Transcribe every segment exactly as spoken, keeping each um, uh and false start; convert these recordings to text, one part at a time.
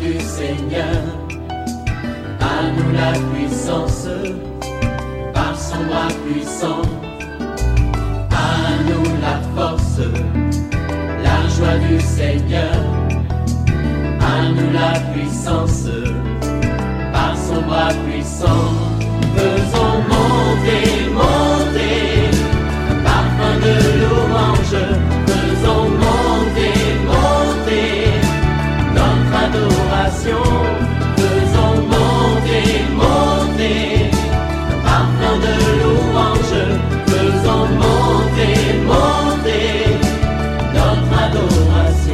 du Seigneur. À nous la puissance, par son bras puissant. À nous la force, la joie du Seigneur. À nous la puissance, par son bras puissant. Faisons monter, monter, un parfum de louange. Faisons monter, monter, notre adoration. Faisons monter, monter, un parfum de louange. Faisons monter, monter, notre adoration.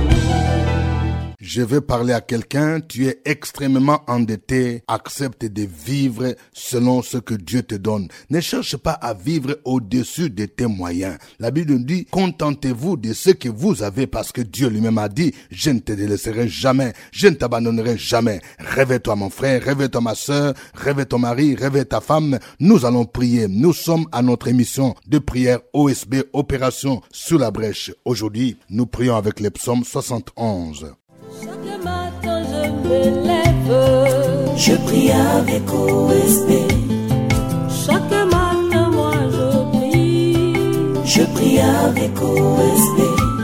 Je veux parler à quelqu'un, tu es extrêmement endetté, accepte de vivre selon ce que Dieu te donne. Ne cherche pas à vivre au-dessus de tes moyens. La Bible nous dit, contentez-vous de ce que vous avez parce que Dieu lui-même a dit, je ne te délaisserai jamais, je ne t'abandonnerai jamais. Réveille-toi mon frère, réveille-toi ma sœur, réveille ton mari, réveille ta femme. Nous allons prier. Nous sommes à notre émission de prière O S B, Opération Sous la Brèche. Aujourd'hui, nous prions avec les psaumes soixante et onze. Chaque matin je me lève, je prie avec O S B. Chaque matin moi je prie, je prie avec O S B.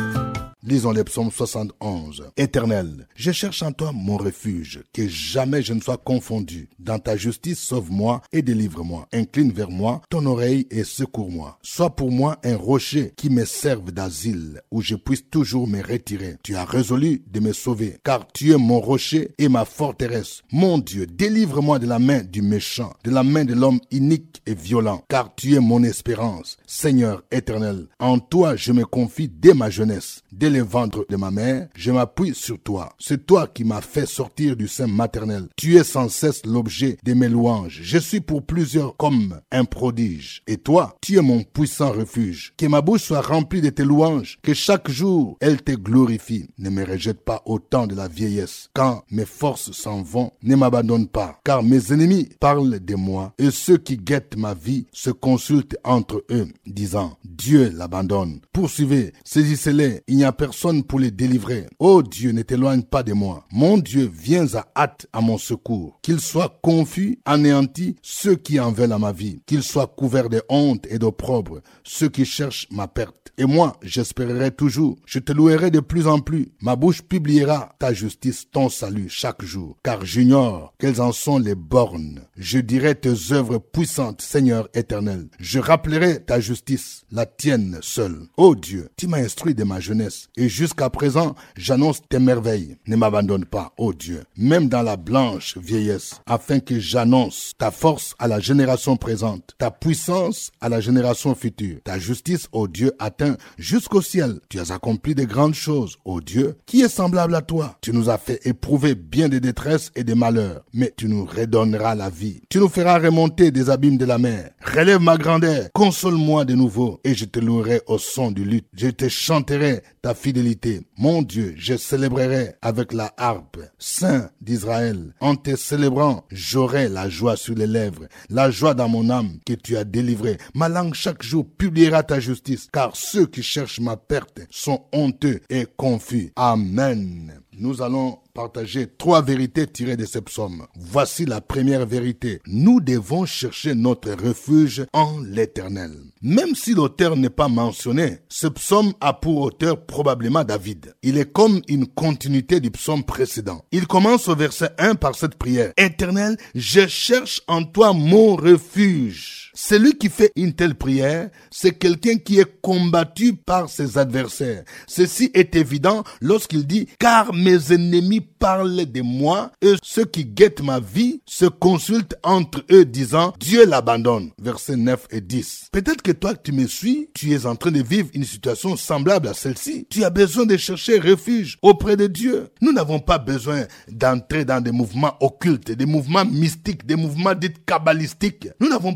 Lisons les psaumes soixante et onze. Éternel, je cherche en toi mon refuge, que jamais je ne sois confondu. Dans ta justice, sauve-moi et délivre-moi. Incline vers moi ton oreille et secours-moi. Sois pour moi un rocher qui me serve d'asile, où je puisse toujours me retirer. Tu as résolu de me sauver, car tu es mon rocher et ma forteresse. Mon Dieu, délivre-moi de la main du méchant, de la main de l'homme inique et violent, car tu es mon espérance. Seigneur éternel, en toi je me confie dès ma jeunesse. Dès le ventre de ma mère, je m'appuie sur toi. C'est toi qui m'as fait sortir du sein maternel. Tu es sans cesse l'objet de mes louanges. Je suis pour plusieurs comme un prodige. Et toi, tu es mon puissant refuge. Que ma bouche soit remplie de tes louanges. Que chaque jour, elle te glorifie. Ne me rejette pas au temps de la vieillesse. Quand mes forces s'en vont, ne m'abandonne pas. Car mes ennemis parlent de moi. Et ceux qui guettent ma vie se consultent entre eux, disant, Dieu l'abandonne. Poursuivez, saisissez-les. Il n'y a personne pour les délivrer. Oh Dieu, ne t'éloigne pas de moi. Mon Dieu, viens à hâte à mon secours. Qu'ils soient confus, anéantis, ceux qui en veulent à ma vie. Qu'ils soient couverts de honte et d'opprobre, ceux qui cherchent ma perte. Et moi, j'espérerai toujours. Je te louerai de plus en plus. Ma bouche publiera ta justice, ton salut chaque jour. Car j'ignore quelles en sont les bornes. Je dirai tes œuvres puissantes, Seigneur éternel. Je rappellerai ta justice, la tienne seule. Oh Dieu, tu m'as instruit de ma jeunesse. Et jusqu'à présent, j'annonce tes merveilles. Ne m'abandonne pas, ô Dieu, même dans la blanche vieillesse, afin que j'annonce ta force à la génération présente, ta puissance à la génération future. Ta justice, ô Dieu, atteint jusqu'au ciel. Tu as accompli de grandes choses, ô Dieu, qui est semblable à toi. Tu nous as fait éprouver bien des détresses et des malheurs, mais tu nous redonneras la vie. Tu nous feras remonter des abîmes de la mer. Relève ma grandeur, console-moi de nouveau, et je te louerai au son du luth. Je te chanterai ta fidélité. Mon Dieu, je célébrerai avec la harpe. Saint d'Israël, en te célébrant, j'aurai la joie sur les lèvres, la joie dans mon âme que tu as délivrée. Ma langue chaque jour publiera ta justice, car ceux qui cherchent ma perte sont honteux et confus. Amen. Nous allons partager trois vérités tirées de ces psaumes. Voici la première vérité. Nous devons chercher notre refuge en l'Éternel. Même si l'auteur n'est pas mentionné, ce psaume a pour auteur probablement David. Il est comme une continuité du psaume précédent. Il commence au verset un par cette prière. Éternel, je cherche en toi mon refuge. Celui qui fait une telle prière, c'est quelqu'un qui est combattu par ses adversaires. Ceci est évident lorsqu'il dit « Car mes ennemis parlent de moi et ceux qui guettent ma vie se consultent entre eux disant « Dieu l'abandonne ». Versets neuf et dix. Peut-être que toi tu me suis, tu es en train de vivre une situation semblable à celle-ci. Tu as besoin de chercher refuge auprès de Dieu. Nous n'avons pas besoin d'entrer dans des mouvements occultes, des mouvements mystiques, des mouvements dits kabbalistiques. Nous n'avons pas besoin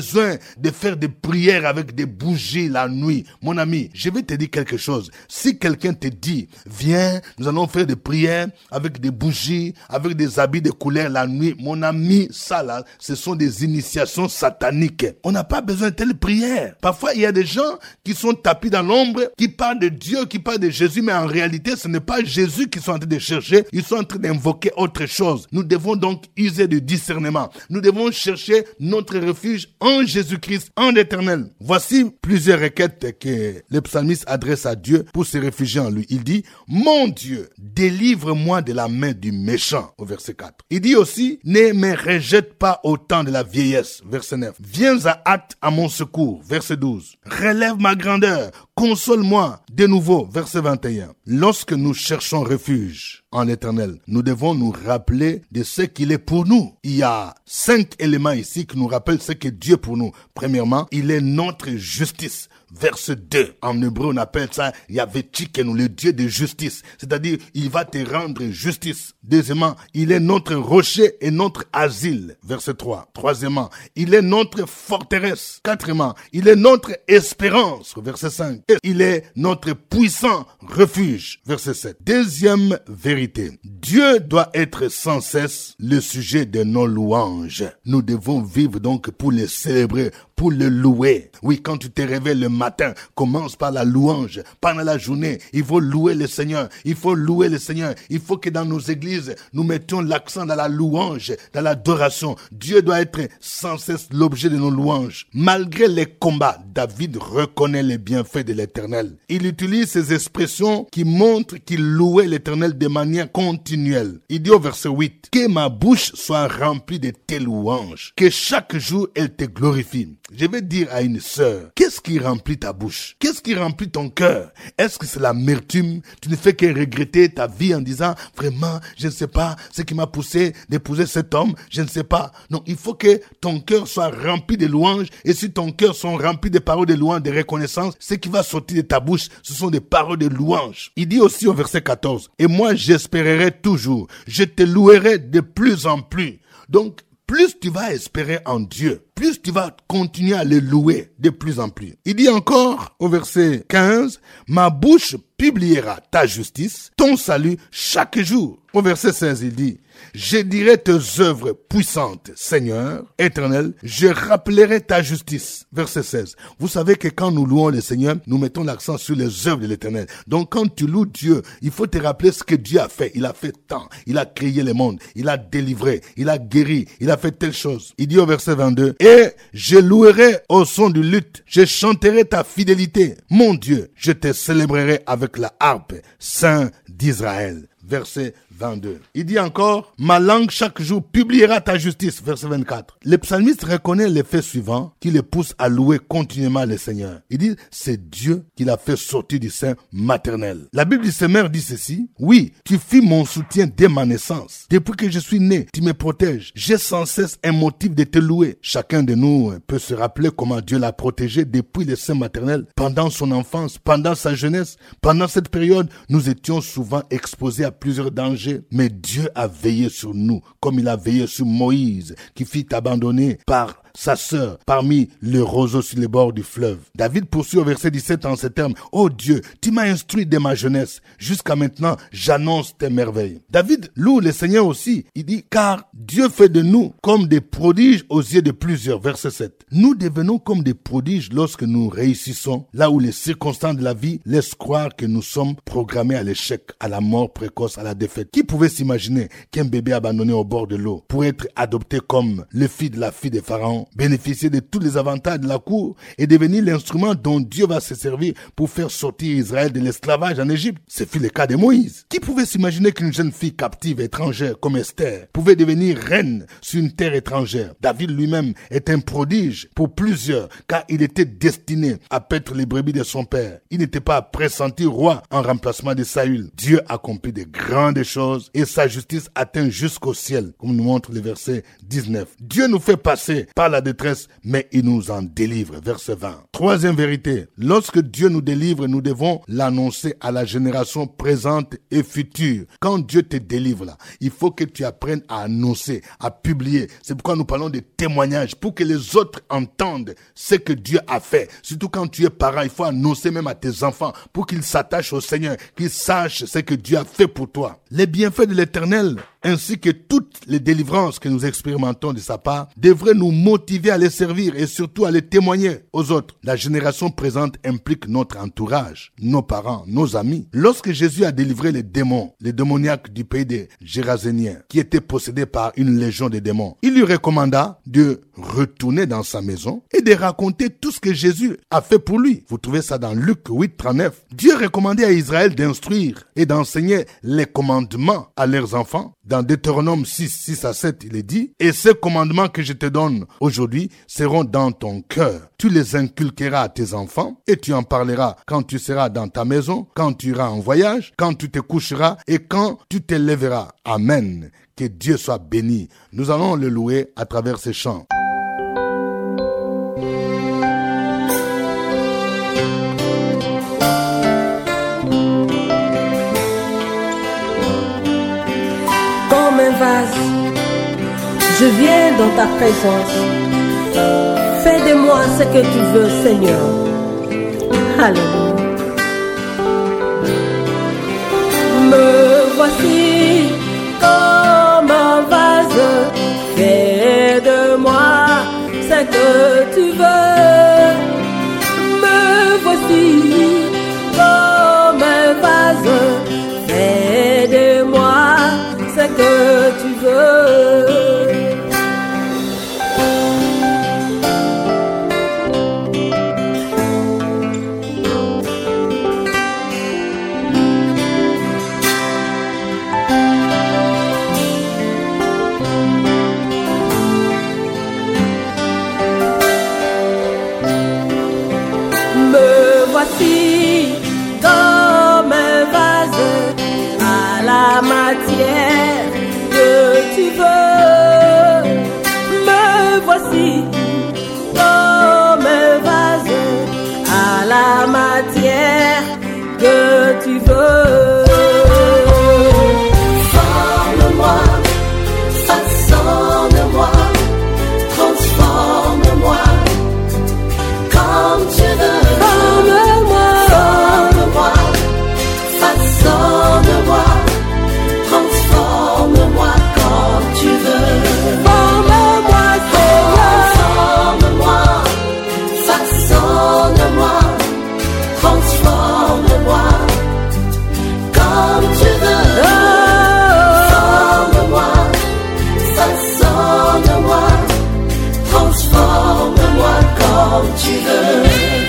besoin de faire des prières avec des bougies la nuit. Mon ami, je vais te dire quelque chose. Si quelqu'un te dit, viens, nous allons faire des prières avec des bougies, avec des habits de couleur la nuit. Mon ami, ça là, ce sont des initiations sataniques. On n'a pas besoin de telles prières. Parfois, il y a des gens qui sont tapis dans l'ombre, qui parlent de Dieu, qui parlent de Jésus, mais en réalité, ce n'est pas Jésus qu'ils sont en train de chercher. Ils sont en train d'invoquer autre chose. Nous devons donc user de discernement. Nous devons chercher notre refuge en Jésus-Christ, en l'Éternel. Voici plusieurs requêtes que le psalmiste adresse à Dieu pour se réfugier en lui. Il dit, mon Dieu, délivre-moi de la main du méchant, au verset quatre. Il dit aussi, ne me rejette pas au temps de la vieillesse, verset neuf. Viens à hâte à mon secours, verset douze. Relève ma grandeur, console-moi de nouveau, verset vingt et un. Lorsque nous cherchons refuge en l'Éternel, nous devons nous rappeler de ce qu'il est pour nous. Il y a cinq éléments ici qui nous rappellent ce que Dieu est pour nous. Premièrement, il est notre justice. Verset deux, en hébreu on appelle ça Yahvé Tchikenu, le Dieu de justice. C'est-à-dire, il va te rendre justice. Deuxièmement, il est notre rocher et notre asile. Verset trois. Troisièmement, il est notre forteresse. Quatrièmement, il est notre espérance. Verset cinq. Et il est notre puissant refuge. Verset sept. Deuxième vérité, Dieu doit être sans cesse le sujet de nos louanges. Nous devons vivre donc pour le célébrer, pour le louer. Oui, quand tu te réveilles le matin, commence par la louange. Pendant la journée, il faut louer le Seigneur. Il faut louer le Seigneur. Il faut que dans nos églises, nous mettions l'accent dans la louange, dans l'adoration. Dieu doit être sans cesse l'objet de nos louanges. Malgré les combats, David reconnaît les bienfaits de l'Éternel. Il utilise ces expressions qui montrent qu'il louait l'Éternel de manière continuelle. Il dit au verset huit, que ma bouche soit remplie de tes louanges, que chaque jour elle te glorifie. Je vais dire à une sœur, qu'est-ce qui remplit ta bouche? Qu'est-ce qui remplit ton cœur? Est-ce que c'est l'amertume? Tu ne fais que regretter ta vie en disant, vraiment, je ne sais pas ce qui m'a poussé d'épouser cet homme, je ne sais pas. Non, il faut que ton cœur soit rempli de louanges, et si ton cœur sont remplis de paroles de louanges, de reconnaissance, ce qui va sortir de ta bouche, ce sont des paroles de louanges. Il dit aussi au verset quatorze, et moi j'espérerai toujours, je te louerai de plus en plus. Donc, plus tu vas espérer en Dieu, plus tu vas continuer à le louer de plus en plus. Il dit encore au verset quinze, ma bouche publiera ta justice, ton salut chaque jour. Au verset seize, il dit, je dirai tes œuvres puissantes, Seigneur, éternel, je rappellerai ta justice. Verset seize. Vous savez que quand nous louons le Seigneur, nous mettons l'accent sur les œuvres de l'Éternel. Donc quand tu loues Dieu, il faut te rappeler ce que Dieu a fait. Il a fait tant. Il a créé le monde. Il a délivré. Il a guéri. Il a fait telle chose. Il dit au verset vingt-deux, et je louerai au son du luth. Je chanterai ta fidélité. Mon Dieu, je te célébrerai avec la harpe, Saint d'Israël. Verset vingt-deux. Il dit encore, ma langue chaque jour publiera ta justice. Verset vingt-quatre. Le psalmiste reconnaît les faits suivants qui le poussent à louer continuellement le Seigneur. Il dit, c'est Dieu qui l'a fait sortir du sein maternel. La Bible du Seigneur dit ceci, oui, tu fus mon soutien dès ma naissance. Depuis que je suis né, tu me protèges. J'ai sans cesse un motif de te louer. Chacun de nous peut se rappeler comment Dieu l'a protégé depuis le sein maternel, pendant son enfance, pendant sa jeunesse. Pendant cette période, nous étions souvent exposés à plusieurs dangers, mais Dieu a veillé sur nous, comme il a veillé sur Moïse, qui fut abandonné par sa sœur parmi les roseaux sur les bords du fleuve. David poursuit au verset dix-sept en ces termes, « Oh Dieu, tu m'as instruit dès ma jeunesse, jusqu'à maintenant j'annonce tes merveilles. » David loue le Seigneur aussi, il dit, « Car Dieu fait de nous comme des prodiges aux yeux de plusieurs. » Verset sept. Nous devenons comme des prodiges lorsque nous réussissons, là où les circonstances de la vie laissent croire que nous sommes programmés à l'échec, à la mort précoce, à la défaite. Qui pouvait s'imaginer qu'un bébé abandonné au bord de l'eau pourrait être adopté comme le fils de la fille de Pharaon, bénéficier de tous les avantages de la cour et devenir l'instrument dont Dieu va se servir pour faire sortir Israël de l'esclavage en Égypte? Ce fut le cas de Moïse. Qui pouvait s'imaginer qu'une jeune fille captive étrangère comme Esther pouvait devenir reine sur une terre étrangère? David lui-même est un prodige pour plusieurs, car il était destiné à paître les brebis de son père. Il n'était pas pressenti roi en remplacement de Saül. Dieu accomplit de grandes choses et sa justice atteint jusqu'au ciel, comme nous montre le verset dix-neuf. Dieu nous fait passer par la détresse, mais il nous en délivre. Verset vingt. Troisième vérité, lorsque Dieu nous délivre, nous devons l'annoncer à la génération présente et future. Quand Dieu te délivre là, il faut que tu apprennes à annoncer, à publier. C'est pourquoi nous parlons de témoignages, pour que les autres entendent ce que Dieu a fait. Surtout quand tu es parent, il faut annoncer même à tes enfants, pour qu'ils s'attachent au Seigneur, qu'ils sachent ce que Dieu a fait pour toi. Les bienfaits de l'Éternel, ainsi que toutes les délivrances que nous expérimentons de sa part, devraient nous motiver à les servir et surtout à les témoigner aux autres. La génération présente implique notre entourage, nos parents, nos amis. Lorsque Jésus a délivré les démons, les démoniaques du pays des Géraséniens, qui étaient possédés par une légion de démons, il lui recommanda de retourner dans sa maison et de raconter tout ce que Jésus a fait pour lui. Vous trouvez ça dans Luc huit, trente-neuf. Dieu recommandait à Israël d'instruire et d'enseigner les commandements à leurs enfants. Dans Deutéronome six, six à sept, il est dit, « Et ces commandements que je te donne aujourd'hui seront dans ton cœur. Tu les inculqueras à tes enfants et tu en parleras quand tu seras dans ta maison, quand tu iras en voyage, quand tu te coucheras et quand tu te lèveras. » Amen. Que Dieu soit béni. Nous allons le louer à travers ces chants. Comme un vase, je viens dans ta présence. Fais de moi ce que tu veux, Seigneur. Alléluia. Me voici comme un vase. Fais de moi ce que tu veux. Me voici comme un vase. Fais de moi ce que tu veux. Me voici comme un vase à la matière que tu veux. Me voici comme un vase à la matière que tu veux. Forme-moi, façonne-moi, transforme-moi comme tu veux. Forme-moi, Forme-moi, façonne-moi, transforme-moi comme tu veux. forme-moi, Seigneur. Forme-moi, façonne-moi, transforme-moi comme tu veux. Forme-moi, façonne-moi, transforme-moi comme tu veux.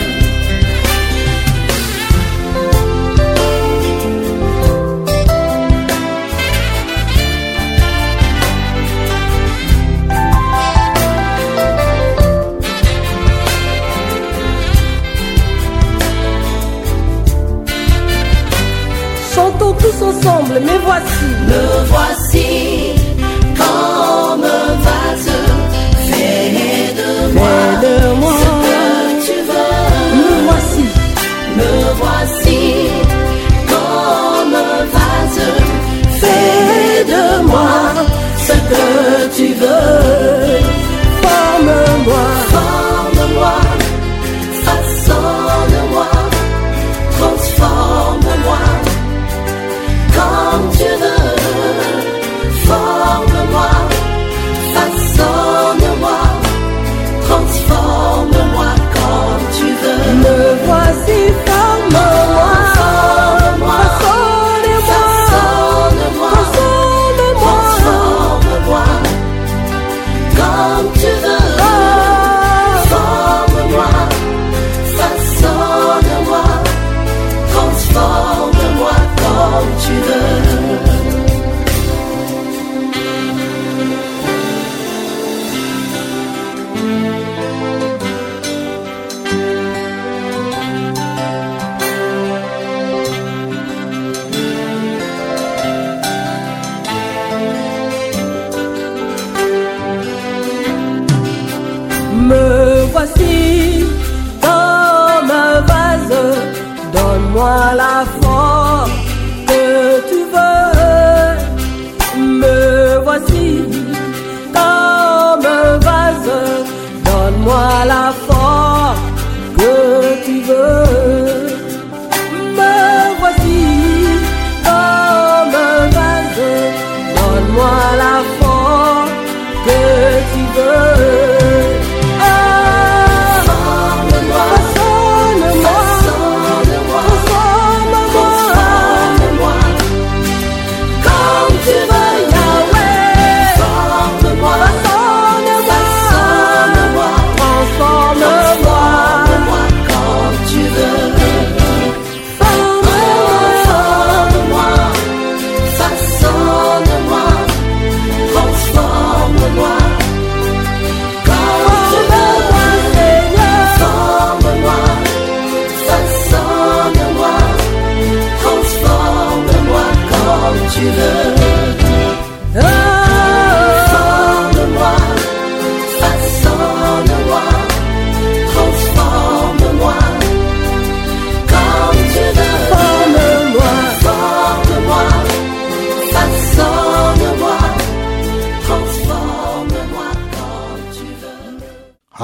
Chantons tous ensemble, me voici. Me voici comme un vase. Fais de moi Fais de moi ce que tu veux. Me voici. Me voici comme un vase. Fais de moi ce que tu veux. Forme-moi, Forme-moi, façonne-moi, transforme-moi comme tu veux. Forme-moi, façonne-moi, transforme-moi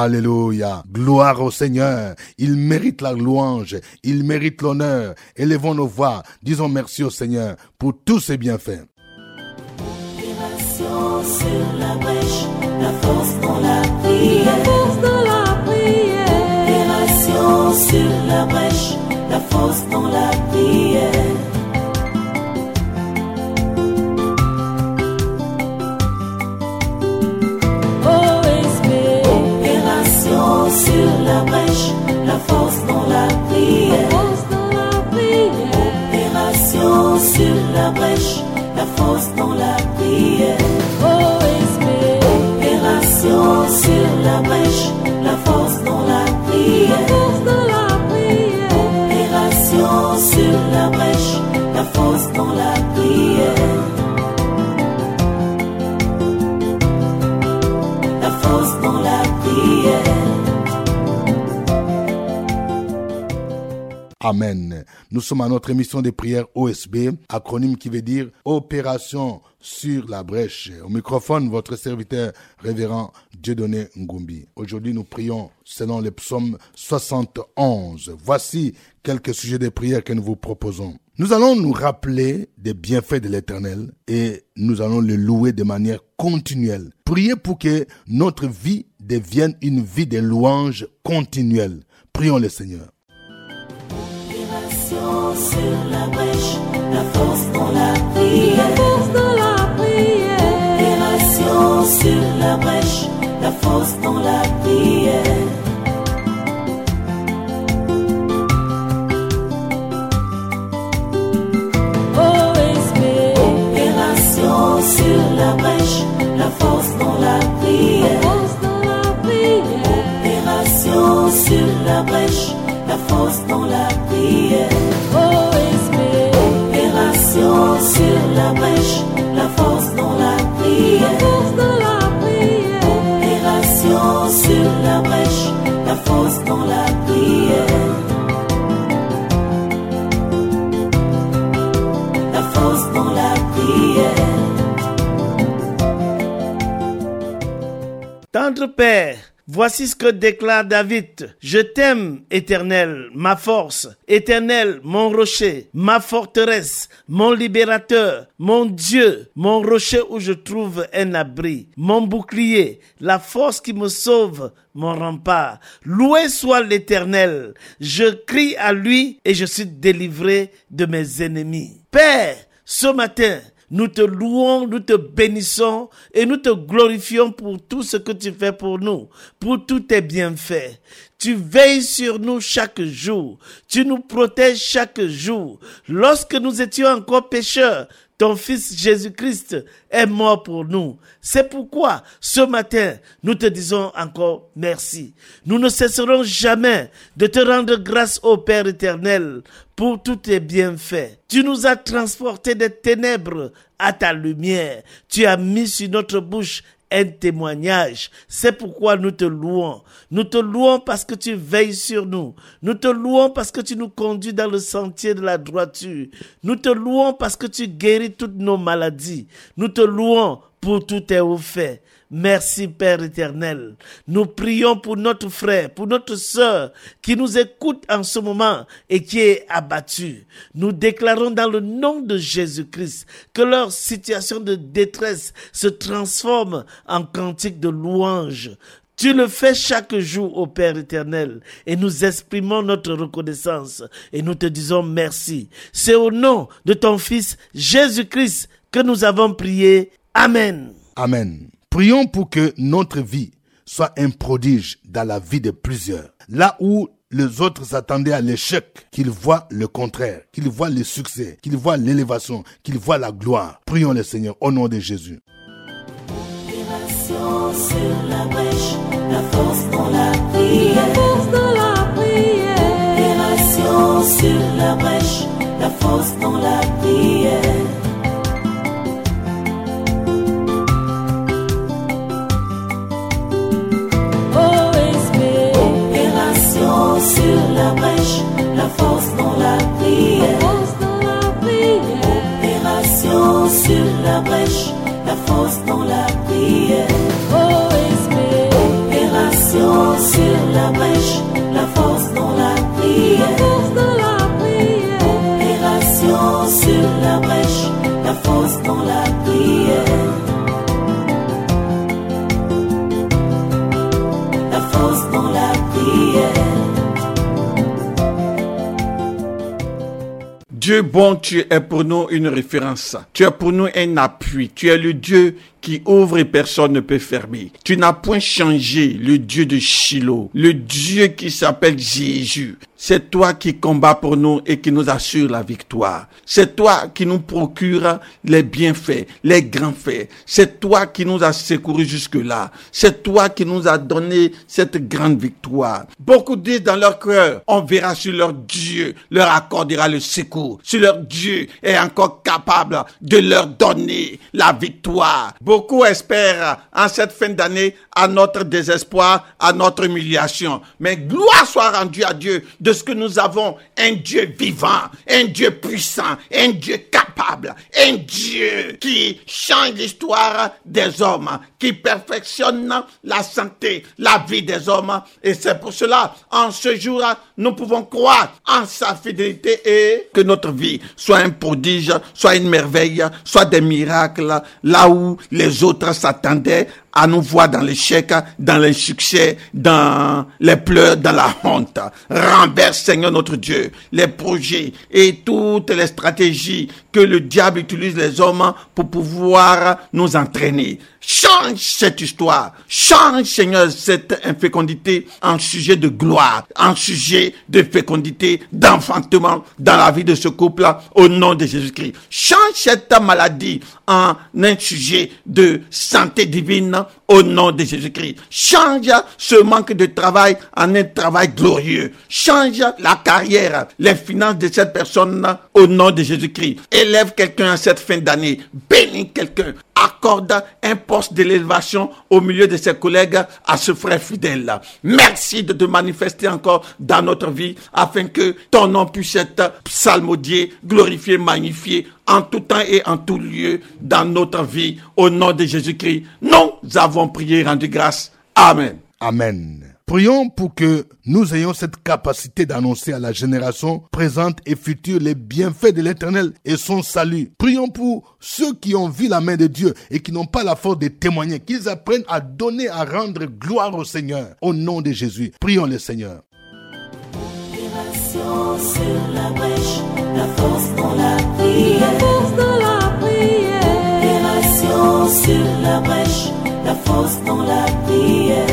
Alléluia. Gloire au Seigneur. Il mérite la louange. Il mérite l'honneur. Élevons nos voix. Disons merci au Seigneur pour tous ses bienfaits. Opération sur la brèche, la force dans la prière. La force dans la prière. Opération sur la brèche, la force dans la prière. Sur la brèche, la force dans la prière. Opération sur la brèche, la force dans la prière. Opération sur la brèche, la force dans la prière. Opération sur la brèche, la force dans la prière. La force dans la prière. Amen. Nous sommes à notre émission de prière O S B, acronyme qui veut dire Opération sur la brèche. Au microphone, votre serviteur révérend Dieudonné Ngumbi. Aujourd'hui, nous prions selon le psaume soixante et onze. Voici quelques sujets de prière que nous vous proposons. Nous allons nous rappeler des bienfaits de l'Éternel et nous allons le louer de manière continuelle. Priez pour que notre vie devienne une vie de louange continuelle. Prions le Seigneur. Sur la brèche, la force dans la prière. La force dans la prière. Opération sur la brèche, la force dans la prière. O S B. Opération sur la brèche, la force dans la prière. Opération sur la brèche, la force dans la prière. Opération sur la brèche, la force dans la prière. Opération sur la brèche, la force dans la prière. La force dans la prière. Tendre Père, voici ce que déclare David. Je t'aime, Éternel, ma force. Éternel, mon rocher, ma forteresse, mon libérateur, mon Dieu, mon rocher où je trouve un abri, mon bouclier, la force qui me sauve, mon rempart. Loué soit l'Éternel. Je crie à lui et je suis délivré de mes ennemis. Père, ce matin, nous te louons, nous te bénissons et nous te glorifions pour tout ce que tu fais pour nous, pour tous tes bienfaits. Tu veilles sur nous chaque jour. Tu nous protèges chaque jour. Lorsque nous étions encore pécheurs, ton Fils Jésus-Christ est mort pour nous. C'est pourquoi, ce matin, nous te disons encore merci. Nous ne cesserons jamais de te rendre grâce au Père éternel pour tous tes bienfaits. Tu nous as transportés des ténèbres à ta lumière. Tu as mis sur notre bouche un témoignage. C'est pourquoi nous te louons. Nous te louons parce que tu veilles sur nous. Nous te louons parce que tu nous conduis dans le sentier de la droiture. Nous te louons parce que tu guéris toutes nos maladies. Nous te louons pour tous tes hauts faits. Merci Père éternel. Nous prions pour notre frère, pour notre sœur qui nous écoute en ce moment et qui est abattue. Nous déclarons dans le nom de Jésus-Christ que leur situation de détresse se transforme en cantique de louange. Tu le fais chaque jour, ô Père éternel, et nous exprimons notre reconnaissance et nous te disons merci. C'est au nom de ton Fils Jésus-Christ que nous avons prié. Amen. Amen. Prions pour que notre vie soit un prodige dans la vie de plusieurs. Là où les autres s'attendaient à l'échec, qu'ils voient le contraire, qu'ils voient le succès, qu'ils voient l'élévation, qu'ils voient la gloire. Prions le Seigneur au nom de Jésus. Opération sur la brèche, la force dans la prière. La force dans la prière. Opération sur la brèche, la force dans la prière. Sur la brèche, la force dans la prière. Opération sur la brèche, la force dans la prière. Opération sur la brèche, la force dans la prière. La force dans la prière. Dieu bon, tu es pour nous une référence. Tu es pour nous un appui. Tu es le Dieu qui ouvre et personne ne peut fermer. Tu n'as point changé, le Dieu de Shiloh, le Dieu qui s'appelle Jésus. C'est toi qui combats pour nous et qui nous assure la victoire. C'est toi qui nous procure les bienfaits, les grands faits. C'est toi qui nous as secourus jusque-là. C'est toi qui nous as donné cette grande victoire. Beaucoup disent dans leur cœur, on verra si leur Dieu leur accordera le secours, si leur Dieu est encore capable de leur donner la victoire. Beaucoup espèrent en cette fin d'année à notre désespoir, à notre humiliation. Mais gloire soit rendue à Dieu de ce que nous avons un Dieu vivant, un Dieu puissant, un Dieu capable, un Dieu qui change l'histoire des hommes, qui perfectionne la santé, la vie des hommes. Et c'est pour cela, en ce jour, nous pouvons croire en sa fidélité et que notre vie soit un prodige, soit une merveille, soit des miracles, là où les autres s'attendaient à nous voir dans l'échec, dans l'insuccès, dans les pleurs, dans la honte. Renverse, Seigneur notre Dieu, les projets et toutes les stratégies que le diable utilise les hommes pour pouvoir nous entraîner. Change cette histoire. Change, Seigneur, cette infécondité en sujet de gloire, en sujet de fécondité, d'enfantement dans la vie de ce couple au nom de Jésus-Christ. Change cette maladie en un sujet de santé divine au nom de Jésus-Christ. Change ce manque de travail en un travail glorieux. Change la carrière, les finances de cette personne au nom de Jésus-Christ. Élève quelqu'un en cette fin d'année. Bénis quelqu'un. Accorde un poste d'élévation au milieu de ses collègues à ce frère fidèle. Merci de te manifester encore dans notre vie afin que ton nom puisse être psalmodié, glorifié, magnifié en tout temps et en tout lieu dans notre vie. Au nom de Jésus-Christ, nous avons prié et rendu grâce. Amen. Amen. Prions pour que nous ayons cette capacité d'annoncer à la génération présente et future les bienfaits de l'Éternel et son salut. Prions pour ceux qui ont vu la main de Dieu et qui n'ont pas la force de témoigner, qu'ils apprennent à donner, à rendre gloire au Seigneur. Au nom de Jésus, prions le Seigneur. Opération sur la brèche, la force dans la prière. La force dans la prière. Opération sur la brèche, la force dans la prière.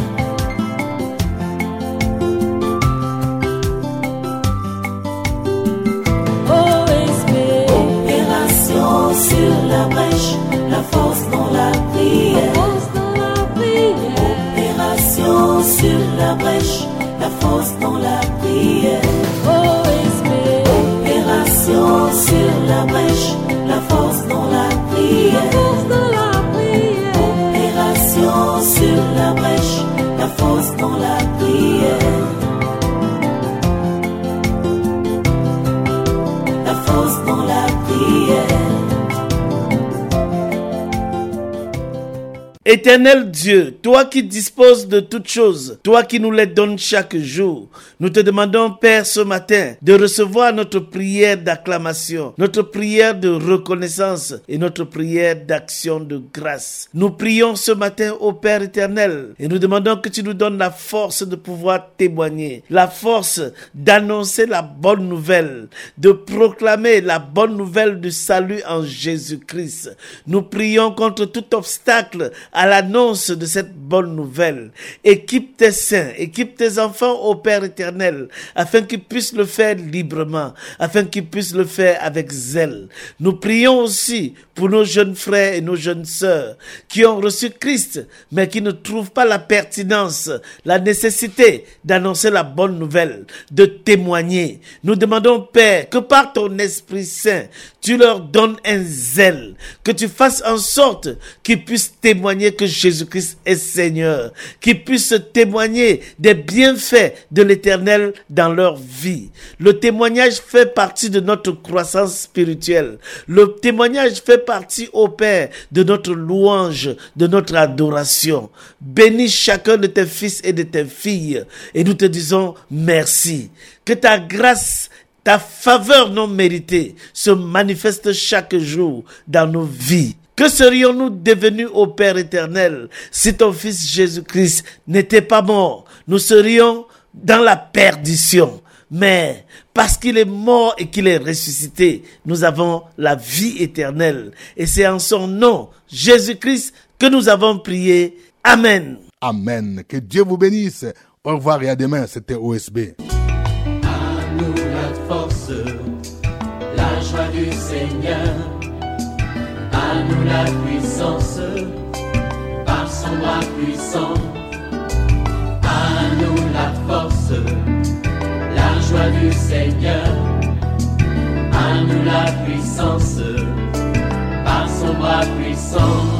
Sur la brèche, la force dans la prière. Opération sur la brèche, la force dans la prière. Opération sur la brèche, la force dans la prière. Opération sur la brèche, la force dans la prière. La force dans la prière. Éternel Dieu, toi qui disposes de toutes choses, toi qui nous les donnes chaque jour, nous te demandons, Père, ce matin, de recevoir notre prière d'acclamation, notre prière de reconnaissance et notre prière d'action de grâce. Nous prions ce matin au Père éternel et nous demandons que tu nous donnes la force de pouvoir témoigner, la force d'annoncer la bonne nouvelle, de proclamer la bonne nouvelle du salut en Jésus-Christ. Nous prions contre tout obstacle à l'annonce de cette bonne nouvelle. Équipe tes saints, équipe tes enfants au Père éternel, afin qu'ils puissent le faire librement, afin qu'ils puissent le faire avec zèle. Nous prions aussi pour nos jeunes frères et nos jeunes sœurs qui ont reçu Christ, mais qui ne trouvent pas la pertinence, la nécessité d'annoncer la bonne nouvelle, de témoigner. Nous demandons, Père, que par ton Esprit Saint, tu leur donnes un zèle, que tu fasses en sorte qu'ils puissent témoigner que Jésus-Christ est Seigneur, qu'ils puissent témoigner des bienfaits de l'Éternel dans leur vie. Le témoignage fait partie de notre croissance spirituelle. Le témoignage fait partie, ô Père, de notre louange, de notre adoration. Bénis chacun de tes fils et de tes filles et nous te disons merci. Que ta grâce ta faveur non méritée se manifeste chaque jour dans nos vies. Que serions-nous devenus, ô Père éternel, si ton Fils Jésus-Christ n'était pas mort? Nous serions dans la perdition. Mais parce qu'il est mort et qu'il est ressuscité, nous avons la vie éternelle. Et c'est en son nom, Jésus-Christ, que nous avons prié. Amen. Amen. Que Dieu vous bénisse. Au revoir et à demain. C'était O S B. À nous la force, la joie du Seigneur. À nous la puissance, par son bras puissant. À nous la force, la joie du Seigneur. À nous la puissance, par son bras puissant.